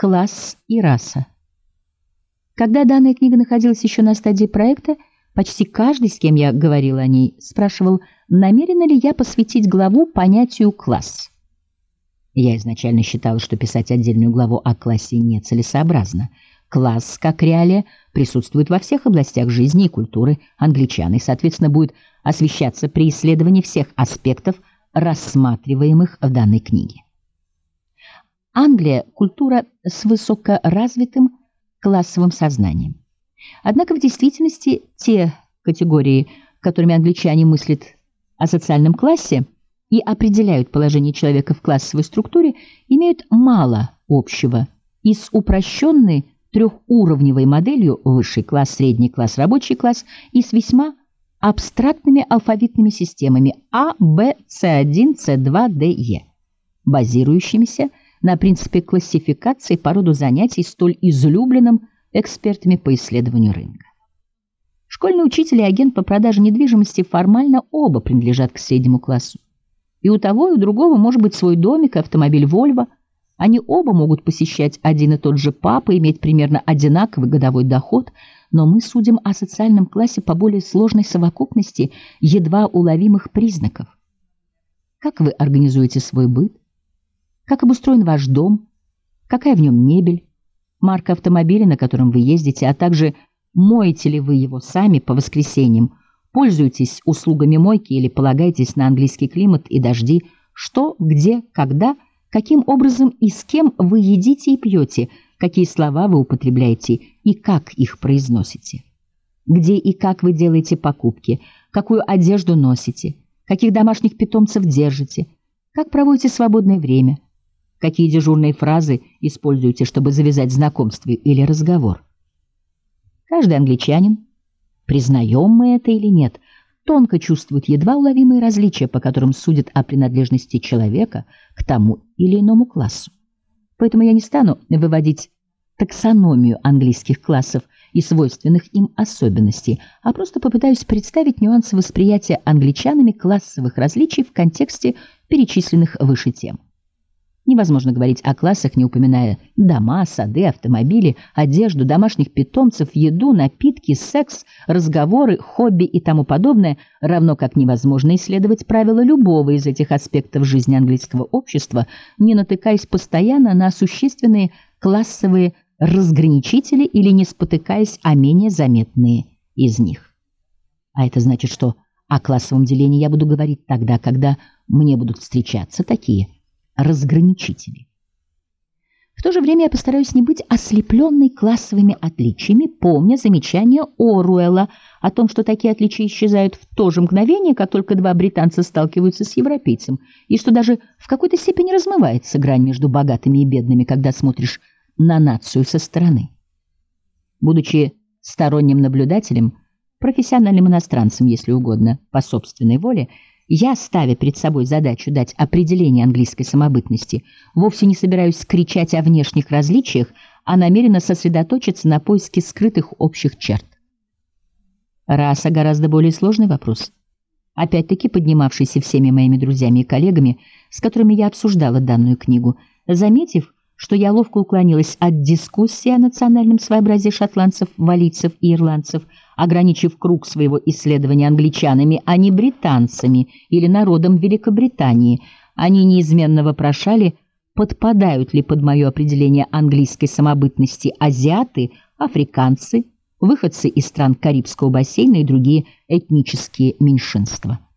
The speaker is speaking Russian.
Класс и раса. Когда данная книга находилась еще на стадии проекта, почти каждый, с кем я говорила о ней, спрашивал, намерена ли я посвятить главу понятию «класс». Я изначально считала, что писать отдельную главу о классе нецелесообразно. Класс, как реалия, присутствует во всех областях жизни и культуры англичан и, соответственно, будет освещаться при исследовании всех аспектов, рассматриваемых в данной книге. Англия – культура с высокоразвитым классовым сознанием. Однако в действительности те категории, которыми англичане мыслят о социальном классе и определяют положение человека в классовой структуре, имеют мало общего и с упрощенной трехуровневой моделью высший класс, средний класс, рабочий класс и с весьма абстрактными алфавитными системами А, Б, С1, С2, Д, Е, базирующимися на принципе классификации по роду занятий, столь излюбленным экспертами по исследованию рынка. Школьный учитель и агент по продаже недвижимости формально оба принадлежат к среднему классу. И у того, и у другого может быть свой домик, автомобиль Volvo. Они оба могут посещать один и тот же паб и иметь примерно одинаковый годовой доход, но мы судим о социальном классе по более сложной совокупности едва уловимых признаков. Как вы организуете свой быт? Как обустроен ваш дом? Какая в нем мебель? Марка автомобиля, на котором вы ездите, а также моете ли вы его сами по воскресеньям, пользуетесь услугами мойки или полагаетесь на английский климат и дожди, что, где, когда, каким образом и с кем вы едите и пьете, какие слова вы употребляете и как их произносите, где и как вы делаете покупки, какую одежду носите, каких домашних питомцев держите, как проводите свободное время, какие дежурные фразы используете, чтобы завязать знакомство или разговор. Каждый англичанин, признаем мы это или нет, тонко чувствует едва уловимые различия, по которым судят о принадлежности человека к тому или иному классу. Поэтому я не стану выводить таксономию английских классов и свойственных им особенностей, а просто попытаюсь представить нюансы восприятия англичанами классовых различий в контексте перечисленных выше тем. Невозможно говорить о классах, не упоминая дома, сады, автомобили, одежду, домашних питомцев, еду, напитки, секс, разговоры, хобби и тому подобное, равно как невозможно исследовать правила любого из этих аспектов жизни английского общества, не натыкаясь постоянно на существенные классовые разграничители или не спотыкаясь о менее заметные из них. А это значит, что о классовом делении я буду говорить тогда, когда мне будут встречаться такие разграничители. В то же время я постараюсь не быть ослепленной классовыми отличиями, помня замечание Оруэлла о том, что такие отличия исчезают в то же мгновение, как только два британца сталкиваются с европейцем, и что даже в какой-то степени размывается грань между богатыми и бедными, когда смотришь на нацию со стороны. Будучи сторонним наблюдателем, профессиональным иностранцем, если угодно, по собственной воле, я, ставя перед собой задачу дать определение английской самобытности, вовсе не собираюсь кричать о внешних различиях, а намеренно сосредоточиться на поиске скрытых общих черт. Раса — гораздо более сложный вопрос, опять-таки поднимавшийся всеми моими друзьями и коллегами, с которыми я обсуждала данную книгу, заметив, что я ловко уклонилась от дискуссии о национальном своеобразии шотландцев, валлийцев и ирландцев, ограничив круг своего исследования англичанами, а не британцами или народом Великобритании. Они неизменно вопрошали, подпадают ли под мое определение английской самобытности азиаты, африканцы, выходцы из стран Карибского бассейна и другие этнические меньшинства.